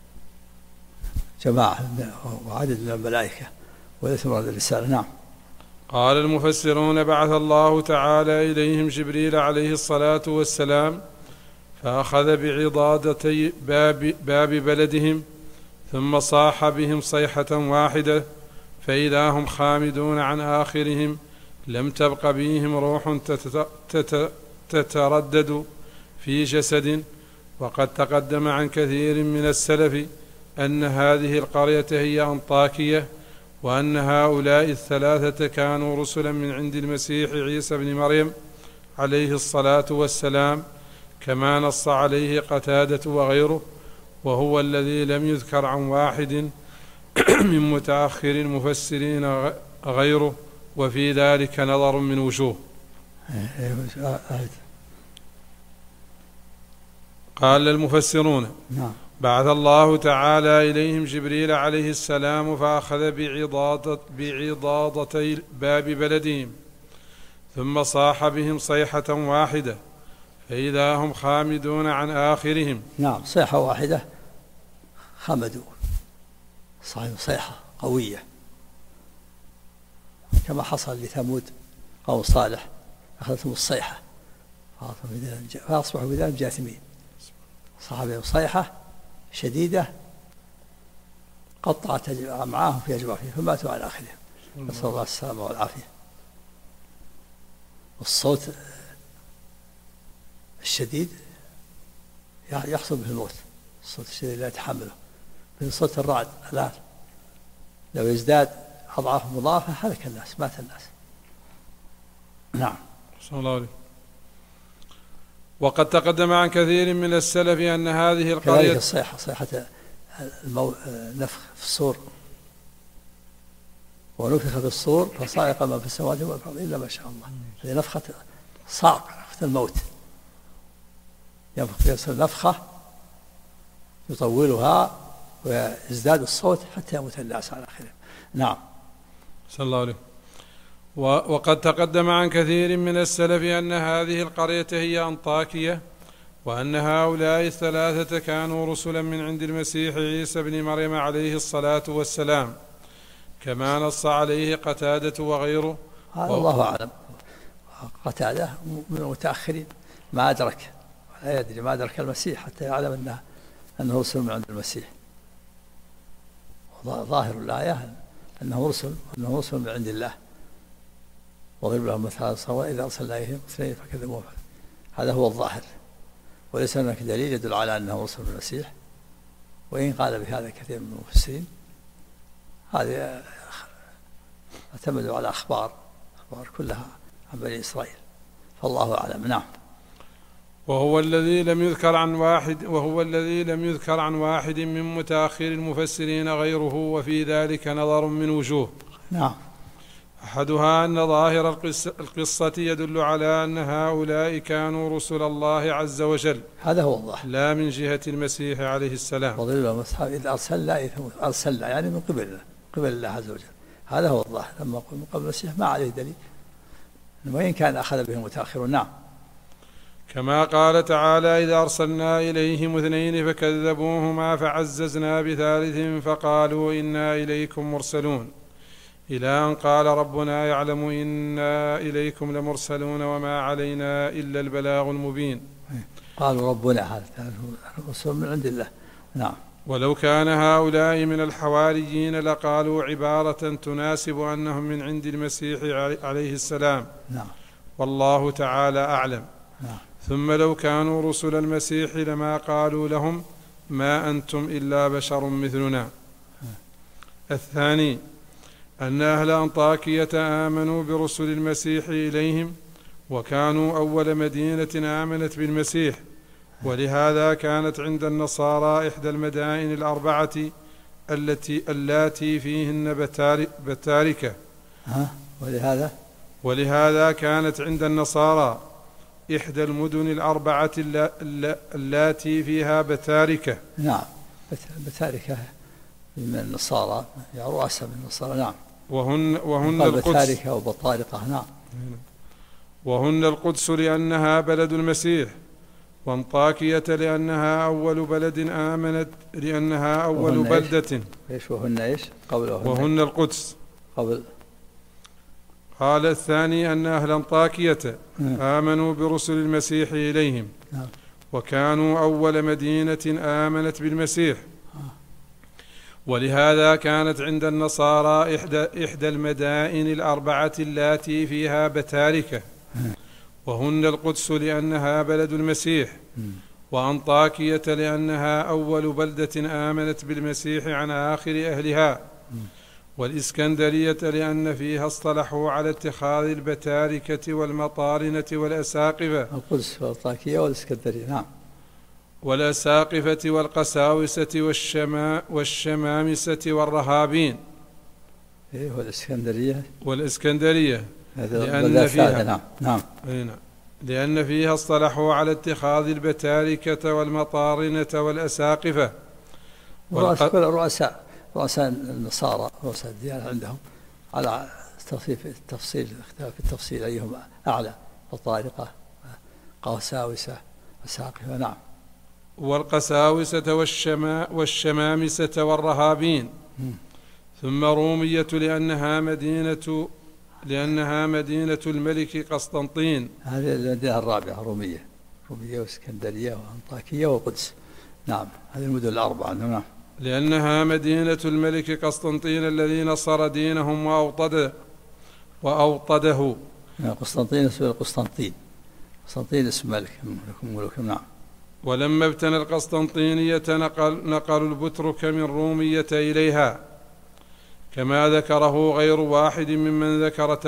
جماعة وعدد من الملائكة وليس مراد الرسالة. نعم. قال المفسرون بعث الله تعالى إليهم جبريل عليه الصلاة والسلام فأخذ بعضادتي باب بلدهم ثم صاح بهم صيحة واحدة فإذا هم خامدون عن آخرهم لم تبق بهم روح تتردد في جسد. وقد تقدم عن كثير من السلف أن هذه القرية هي أنطاكية وأن هؤلاء الثلاثة كانوا رسلا من عند المسيح عيسى بن مريم عليه الصلاة والسلام كما نص عليه قتادة وغيره وهو الذي لم يذكر عن واحد من متأخر المفسرين غيره وفي ذلك نظر من وجوه. قال المفسرون بعث الله تعالى إليهم جبريل عليه السلام فأخذ بعضادتي باب بلدهم ثم صاح بهم صيحة واحدة فإذا هم خامدون عن آخرهم. نعم صيحة واحدة خمدوا صيحة قوية كما حصل لثمود قوم صالح أخذتهم الصيحة فأصبحوا بذلك جاثمين. صاح بهم صيحة شديدة قطعت معاهم في أجوافهم فماتوا على آخرهم نسأل الله السلامة والعافية. والصوت الشديد يحصل به الموت. الصوت الشديد لا يتحمله مثل صوت الرعد الآن لو يزداد أضعاف مضاعفة هلك الناس مات الناس. نعم. صلى الله عليه. وقد تقدم عن كثير من السلف أن هذه القرية كذلك الصيحة صيحة نفخ في الصور ونفخ في الصور فصائق ما في السماوات والأرض إلا ما شاء الله. هذه نفخة صعق نفخة الموت ينفخ فيها نفخة يطولها ويزداد الصوت حتى يموت الناس على آخره. نعم. صلى الله عليه. وقد تقدم عن كثير من السلف أن هذه القرية هي أنطاكية وأن هؤلاء الثلاثة كانوا رسلا من عند المسيح عيسى بن مريم عليه الصلاة والسلام كما نص عليه قتادة وغيره. هذا الله أعلم. قتادة من المتأخرين ما أدرك ولا يدري ما أدرك المسيح حتى يعلم أنه رسل من عند المسيح. ظاهر الآية أنه رسل من عند الله وضرب لهم مثلا سواء إذا أرسلنا إليهم اثنين فكذبوه. هذا هو الظاهر وليس هناك دليل يدل على أنه رسل من المسيح وإن قال بهذا كثير من المفسرين هذه اعتمدوا على أخبار كلها عن بني إسرائيل فالله أعلم. نعم. وهو الذي لم يذكر عن واحد من متأخر المفسرين غيره وفي ذلك نظر من وجوه. نعم. أحدها أن ظاهر القصة يدل على أن هؤلاء كانوا رسل الله عز وجل هذا هو الظاهر لا من جهة المسيح عليه السلام. وظل المصحف إذ أرسلنا يعني من قبل الله عز وجل هذا هو الظاهر. لما قل من قبل المسيح ما عليه دليل، وإن كان أخذ به المتأخرون. نعم. كما قال تعالى: إذا أرسلنا إليهم 2 فكذبوهما فعززنا ب3 فقالوا إنا إليكم مرسلون، إلى أن قال ربنا يعلم إنا إليكم لمرسلون وما علينا إلا البلاغ المبين. قالوا ربنا، هذا الرسول من عند الله. نعم. ولو كان هؤلاء من الحواريين لقالوا عبارة تناسب أنهم من عند المسيح عليه السلام. نعم. والله تعالى أعلم. نعم. ثم لو كانوا رسل المسيح لما قالوا لهم ما أنتم إلا بشر مثلنا. الثاني أن أهل أنطاكية آمنوا برسل المسيح إليهم، وكانوا أول مدينة آمنت بالمسيح، ولهذا كانت عند النصارى إحدى المدائن الأربعة اللاتي فيهن بتاركة. ولهذا كانت عند النصارى إحدى المدن الأربعة اللاتي فيها بتاركة. نعم. بتاركة من النصارى، يا رؤساء من النصارى. نعم. وهن القدس. بتاركة وبطارقة. نعم. وهن القدس لأنها بلد المسيح، وانطاكية لأنها أول بلد آمنت، لأنها أول بلدة. إيش وهن إيش؟ وهن القدس. قبل. قال الثاني أن أهل أنطاكية آمنوا برسل المسيح إليهم، وكانوا أول مدينة آمنت بالمسيح، ولهذا كانت عند النصارى إحدى المدائن الأربعة اللاتي فيها بتاركة، وهن القدس لأنها بلد المسيح، وأنطاكية لأنها أول بلدة آمنت بالمسيح عن آخر أهلها، والإسكندرية لأن فيها اصطلحوا على اتخاذ البتاركة والمطارنة والأساقفة. القدس والأنطاكية والإسكندرية. نعم. والأساقفة والقساوسة والشمامسة والرهابين. والإسكندرية لأن فيها. نعم. لأن فيها اصطلحوا على اتخاذ البتاركة والمطارنة والأساقفة. رؤساء النصارى، رؤساء الديانة عندهم على التفصيل، اختلاف التفصيل أيهم أعلى، بطارقة، قساوسة، أساقفة. نعم. والقساوسة والشمامسة والرهابين. ثم رومية لأنها مدينة الملك قسطنطين. هذه المدينة الرابعة، رومية واسكندرية وأنطاكية والقدس. نعم. هذه المدن الأربعة. نعم. لأنها مدينة الملك قسطنطين الذي نصر دينهم وأوطده. قسطنطين اسم قسطنطين اسم ملك ملوكهم. نعم. ولما ابتنى القسطنطينية نقلوا البترك من رومية إليها، كما ذكره غير واحد ممن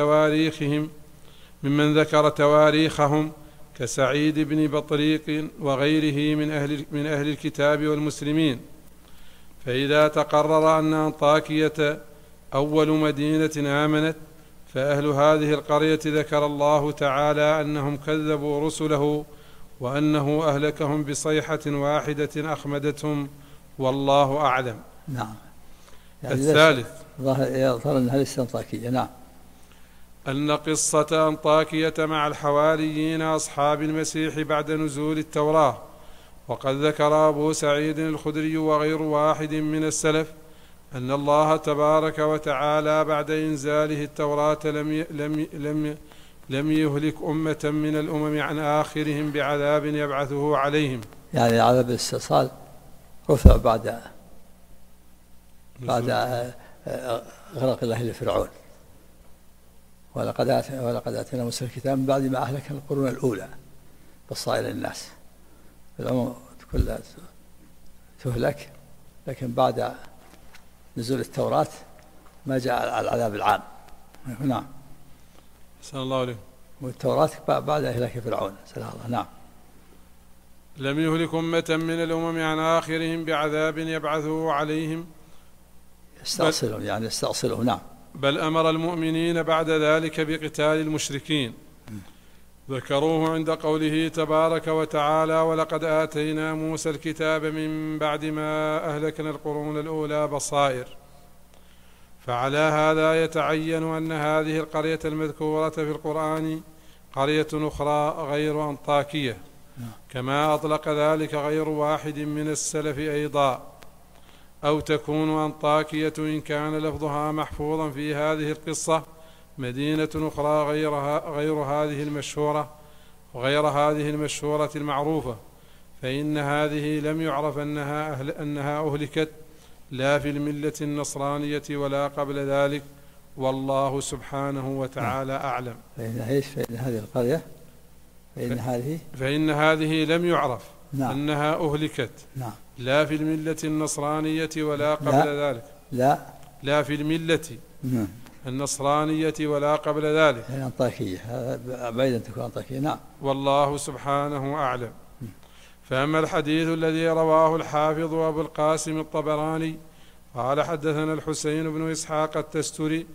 ذكر تواريخهم كسعيد بن بطريق وغيره من أهل الكتاب والمسلمين. فإذا تقرر أن أنطاكية أول مدينة آمنت، فأهل هذه القرية ذكر الله تعالى أنهم كذبوا رسله، وأنه أهلكهم بصيحة واحدة أخمدتهم، والله أعلم. نعم. يعني الثالث يظهر أنها ليست أنطاكية. نعم. أن قصة أنطاكية مع الحواريين أصحاب المسيح بعد نزول التوراة. وقد ذكر أبو سعيد الخدري وغير واحد من السلف أن الله تبارك وتعالى بعد إنزاله التوراة لم يهلك أمة من الأمم عن آخرهم بعذاب يبعثه عليهم. يعني عذاب الاستئصال رفع بعد غرق الله لفرعون. ولقد آتينا موسى الكتاب من بعد ما أهلك القرون الأولى بصائر الناس. الأمم كلها تهلك، لكن بعد نزول التوراة ما جاء العذاب العام. نعم. سلام الله عليه. والتوراة بعد إهلاك فرعون. سلام الله. نعم. لم يهلك أمة من الأمم عن آخرهم بعذاب يبعثه عليهم، يستأصلهم. نعم. بل أمر المؤمنين بعد ذلك بقتال المشركين. ذكروه عند قوله تبارك وتعالى: ولقد آتينا موسى الكتاب من بعد ما أهلكنا القرون الأولى بصائر. فعلى هذا يتعين أن هذه القرية المذكورة في القرآن قرية أخرى غير أنطاكية، كما أطلق ذلك غير واحد من السلف أيضا، أو تكون أنطاكية إن كان لفظها محفوظا في هذه القصة مدينة أخرى غير هذه المشهورة المعروفة، فإن هذه لم يعرف أنها أهلكت لا في الملة النصرانية ولا قبل ذلك، والله سبحانه وتعالى أعلم. فإن هذه القرية فإن هذه لم يعرف نعم. أنها أهلكت نعم. لا في الملة النصرانية ولا قبل ذلك لا في الملة نعم. النصرانية ولا قبل ذلك، هي أنطاكية، بعيدا تكون أنطاكية. نعم. والله سبحانه أعلم. فأما الحديث الذي رواه الحافظ أبو القاسم الطبراني قال حدثنا الحسين بن إسحاق التستري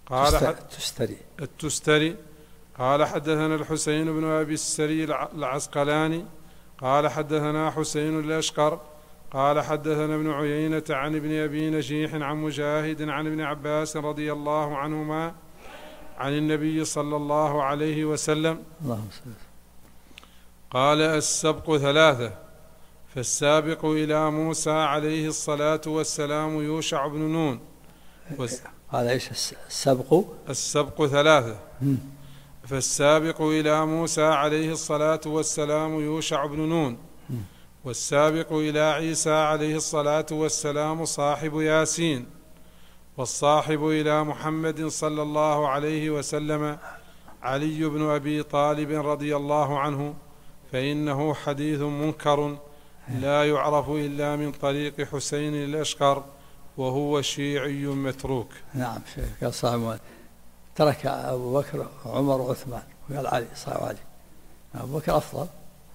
قال حدثنا الحسين بن أبي السري العسقلاني قال حدثنا حسين الأشقر قال حدثنا ابن عيينة عن ابن أبي نجيح عن مجاهد عن ابن عباس رضي الله عنهما عن النبي صلى الله عليه وسلم قال: السبق ثلاثة، فالسابق إلى موسى عليه الصلاة والسلام يوشع بن نون. قال إيش السبق ثلاثة، فالسابق إلى موسى عليه الصلاة والسلام يوشع بن نون، والسابق إلى عيسى عليه الصلاة والسلام صاحب ياسين، والصاحب إلى محمد صلى الله عليه وسلم علي بن أبي طالب رضي الله عنه، فإنه حديث منكر لا يعرف إلا من طريق حسين الأشقر، وهو شيعي متروك. نعم. قال صاحب ترك أبو بكر وعمر وعثمان، وقال علي صاحب علي. أبو بكر أفضل،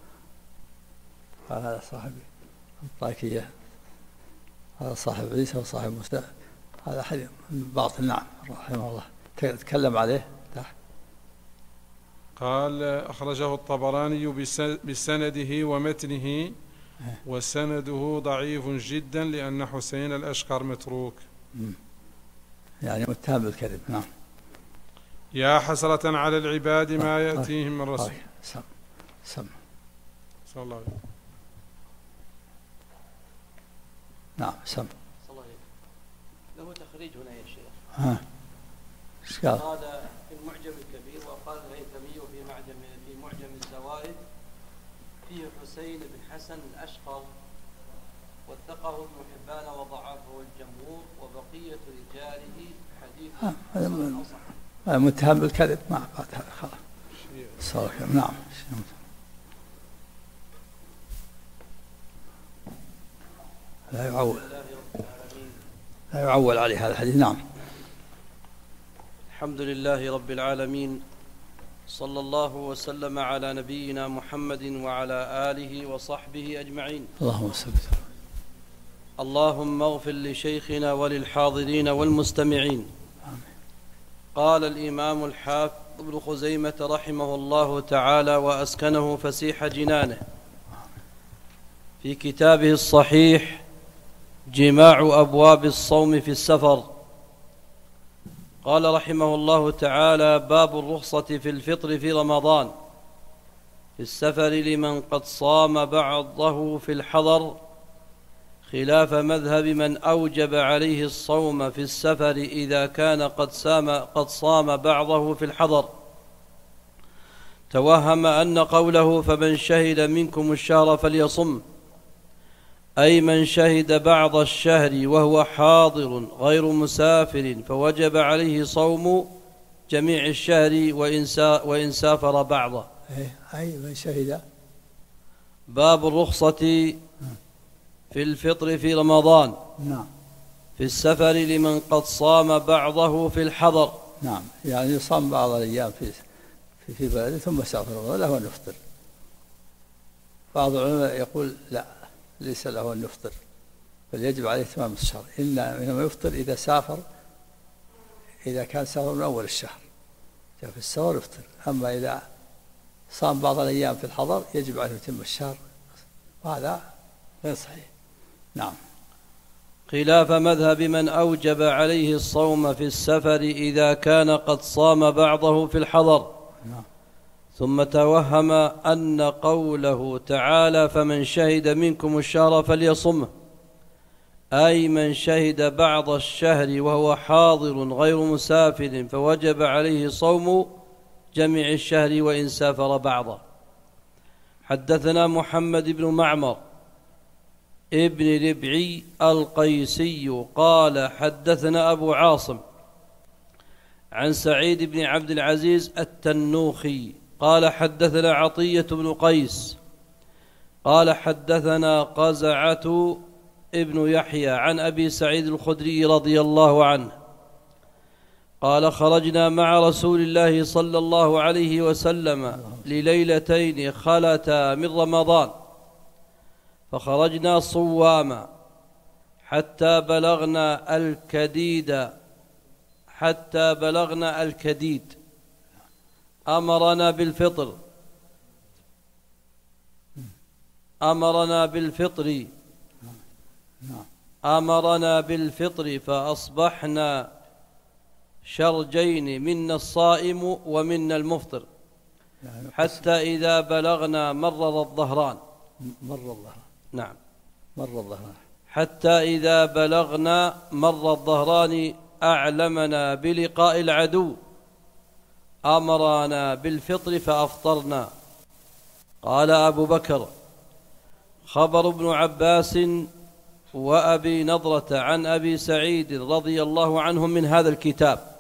قال هذا صاحب الطاكية، هذا صاحب عيسى وصاحب موسى، هذا حديث باطل. نعم رحمه الله. تكلم عليه تحت. قال: أخرجه الطبراني بسنده ومتنه، وسنده ضعيف جدا لأن حسين الأشقر متروك، يعني متهم بالكذب. نعم. يا حسرة على العباد ما يأتيهم من رسول. صلى الله عليه. نعم. سم. له تخريج هنا يا شيخ. قال في المعجم الكبير، وقال الهيثمي في معجم الزوائد فيه حسين بن حسن الأشقر، وثقه ابن حبان وضعفه الجمهور، وبقية رجاله حديث هذا متهم بالكذب. ما بعد خلاص. نعم. لا يعول عليه هذا الحديث. نعم. الحمد لله رب العالمين، صلى الله وسلم على نبينا محمد وعلى آله وصحبه أجمعين. اللهم صل وسلم. اللهم اغفر لشيخنا وللحاضرين والمستمعين. آمين. قال الإمام الحافظ ابن خزيمة رحمه الله تعالى وأسكنه فسيح جنانه في كتابه الصحيح جماع أبواب الصوم في السفر، قال رحمه الله تعالى: باب الرخصة في الفطر في رمضان في السفر لمن قد صام بعضه في الحضر، خلاف مذهب من أوجب عليه الصوم في السفر إذا كان قد صام بعضه في الحضر. توهم أن قوله فمن شهد منكم الشهر فليصم، أي من شهد بعض الشهر وهو حاضر غير مسافر فوجب عليه صوم جميع الشهر وإن سافر بعضه. أي من شهد. باب الرخصة في الفطر في رمضان. نعم. في السفر لمن قد صام بعضه في الحضر. نعم، يعني صام بعض الأيام في بلده ثم سافر وله أن يفطر. بعض العلماء يقول لا، ليس له أن يفطر، بل يجب عليه تمام الشهر، إنما يفطر إذا سافر، إذا كان سافر من أول الشهر جاء في السفر يفطر. أما إذا صام بعض الأيام في الحضر يجب عليه يتم الشهر، وهذا غير صحيح. نعم. خلاف مذهب من أوجب عليه الصوم في السفر إذا كان قد صام بعضه في الحضر. ثم توهم أن قوله تعالى فمن شهد منكم الشهر فليصمه أي من شهد بعض الشهر وهو حاضر غير مسافر فوجب عليه صوم جميع الشهر وإن سافر بعضه. حدثنا محمد بن معمر ابن ربعي القيسي قال حدثنا أبو عاصم عن سعيد بن عبد العزيز التنوخي قال حدثنا عطية بن قيس قال حدثنا قزعة ابن يحيى عن أبي سعيد الخدري رضي الله عنه قال خرجنا مع رسول الله صلى الله عليه وسلم لليلتين خلتا من رمضان فخرجنا صواما حتى بلغنا الكديد أمرنا بالفطر فأصبحنا شرجين منا الصائم ومنا المفطر حتى إذا بلغنا مر الظهران حتى إذا بلغنا مر الظهران أعلمنا بلقاء العدو أمرنا بالفطر فأفطرنا. قال أبو بكر خبر ابن عباس وأبي نضرة عن أبي سعيد رضي الله عنهم من هذا الكتاب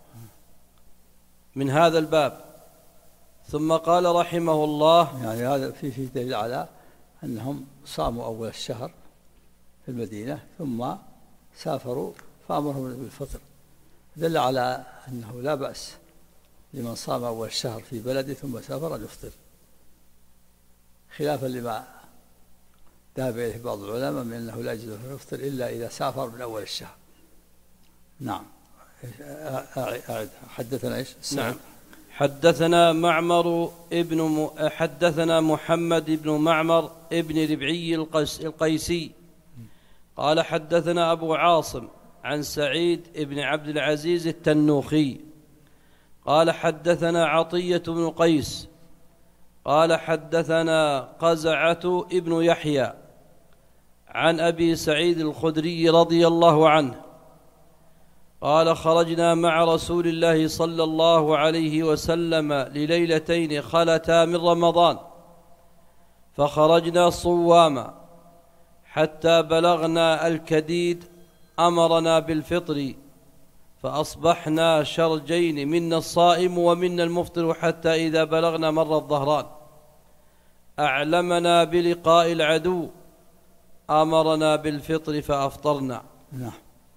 من هذا الباب. ثم قال رحمه الله يعني هذا فيه دليل على أنهم صاموا أول الشهر في المدينة ثم سافروا فأمرهم بالفطر، دل على أنه لا بأس لمن صام أول الشهر في بلده ثم سافر أن يفطر، خلافا لما ذهب إليه بعض العلماء من أنه لا يجوز أن يفطر إلا إذا سافر من أول الشهر. نعم. حدثنا إيش؟ نعم. حدثنا محمد بن معمر ابن ربعي القيسي قال حدثنا أبو عاصم عن سعيد بن عبد العزيز التنوخي قال حدثنا عطية بن قيس قال حدثنا قزعة ابن يحيى عن أبي سعيد الخدري رضي الله عنه قال خرجنا مع رسول الله صلى الله عليه وسلم لليلتين خلتا من رمضان فخرجنا صواما حتى بلغنا الكديد أمرنا بالفطر فأصبحنا شرجين منا الصائم ومنا المفطر حتى إذا بلغنا مر الظهران أعلمنا بلقاء العدو أمرنا بالفطر فأفطرنا. نعم.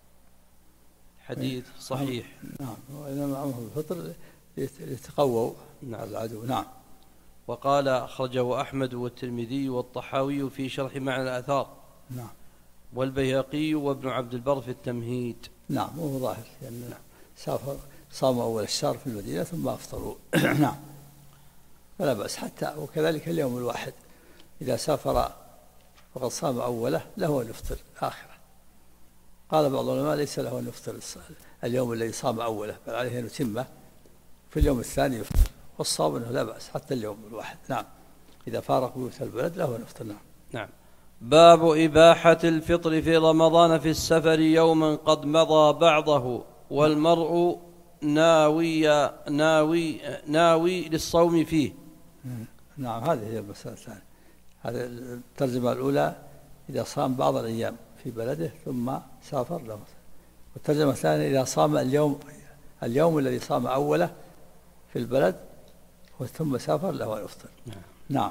حديث صحيح. نعم. وإنما أمره بالفطر يتقووا العدو. نعم. وقال أخرجه أحمد والترمذي والطحاوي في شرح معنى الآثار. نعم. والبيهقي وابن عبد البر في التمهيد. نعم. وهو ظاهر لأن صاموا أول الشهر في المدينة ثم أفطروا. نعم. فلا بأس حتى وكذلك اليوم الواحد إذا سافر وقد صام أوله له أن يفطر آخره. قال بعض العلماء ليس له أن يفطر اليوم الذي صام أوله بل عليه أن يتمه في اليوم الثاني يفطر، والصواب أنه لا بأس حتى اليوم الواحد. نعم. إذا فارق بيوت البلد له أن يفطر. نعم. باب إباحة الفطر في رمضان في السفر يوما قد مضى بعضه والمرء ناوي للصوم فيه. نعم. هذه هي المسألة الثانية. هذه الترجمة الأولى إذا صام بعض الأيام في بلده ثم سافر له، والترجمة الثانية إذا صام اليوم الذي صام أوله في البلد ثم سافر له أن يفطر. نعم.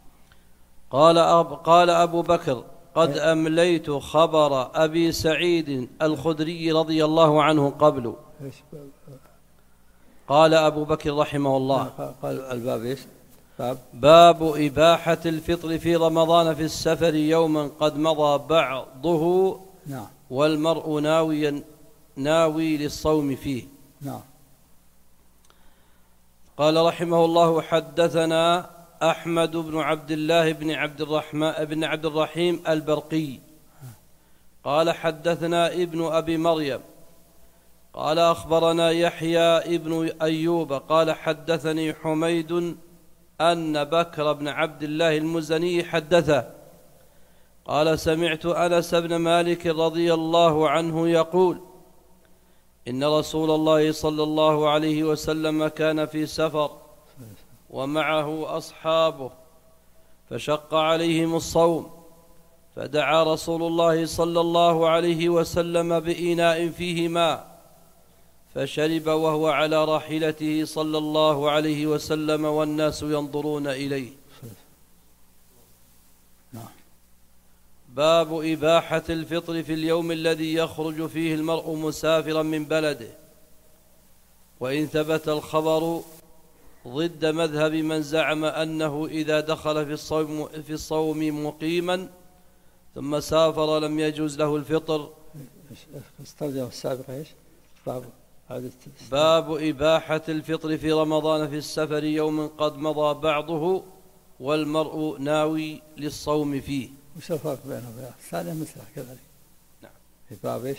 قال أبو بكر قد أمليت خبر أبي سعيد الخدري رضي الله عنه قبل. قال أبو بكر رحمه الله قال الباب إيش؟ باب إباحة الفطر في رمضان في السفر يوما قد مضى بعضه. نعم. والمرء ناوي للصوم فيه. نعم. قال رحمه الله حدثنا أحمد بن عبد الله بن عبد الرحيم البرقي قال حدثنا ابن أبي مريم قال أخبرنا يحيى ابن أيوب قال حدثني حميد أن بكر بن عبد الله المزني حدثه قال سمعت أنس بن مالك رضي الله عنه يقول إن رسول الله صلى الله عليه وسلم كان في سفر ومعه أصحابه فشق عليهم الصوم فدعا رسول الله صلى الله عليه وسلم بإناء فيه ماء فشرب وهو على راحلته صلى الله عليه وسلم والناس ينظرون إليه. باب إباحة الفطر في اليوم الذي يخرج فيه المرء مسافرا من بلده، وإن ثبت الخبر ضد مذهب من زعم أنه إذا دخل في الصوم مقيما ثم سافر لم يجوز له الفطر. باب إباحة الفطر في رمضان في السفر يوم قد مضى بعضه والمرء ناوي للصوم فيه. وش الفرق بينهم؟ الثانية مثلها كذلك. نعم. في باب ايش؟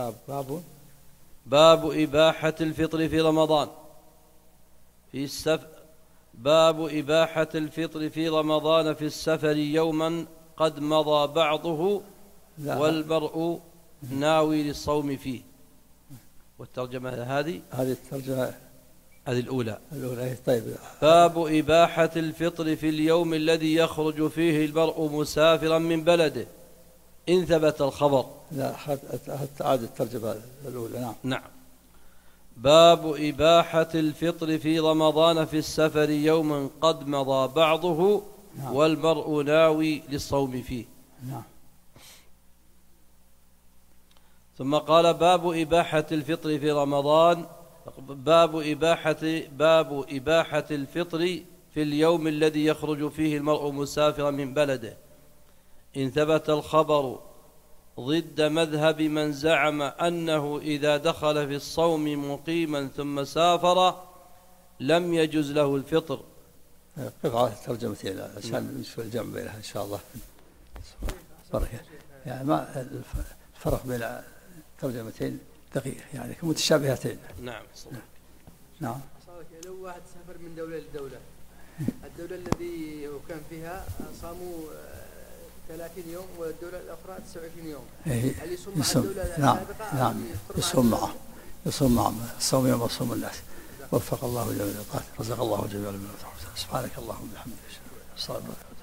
باب إباحة الفطر في رمضان في السفر. باب إباحة الفطر في رمضان في السفر يوما قد مضى بعضه والمرء ناوي للصوم فيه. والترجمة هذه الترجمة هذه الأولى. طيب. باب إباحة الفطر في اليوم الذي يخرج فيه المرء مسافرا من بلده إن ثبت الخبر. لا عاد الترجمة الأولى. نعم. باب إباحة الفطر في رمضان في السفر يوما قد مضى بعضه والمرء ناوي للصوم فيه. نعم. ثم قال باب إباحة الفطر في رمضان. باب إباحة الفطر في اليوم الذي يخرج فيه المرء مسافرا من بلده إن ثبت الخبر ضد مذهب من زعم أنه إذا دخل في الصوم مقيما ثم سافر لم يجوز له الفطر. قف على الترجمتين عشان نشوف الجمع بينها إن شاء الله. يعني ما الفرق بين الترجمتين دقيق يعني كمتشابهتين. نعم صدق. نعم. لو واحد سافر من دولة لدولة، الدولة الذي هو كان فيها صاموا 30 يوم والدولة الأخرى 29 يوم. هل يصوم مع الدولة السابقة؟ نعم يصوم معهم الصوم يوم يصوم الناس. وفق الله جميع الطاعات، رزق الله جميع المنافع. سبحانك اللهم وبحمدك.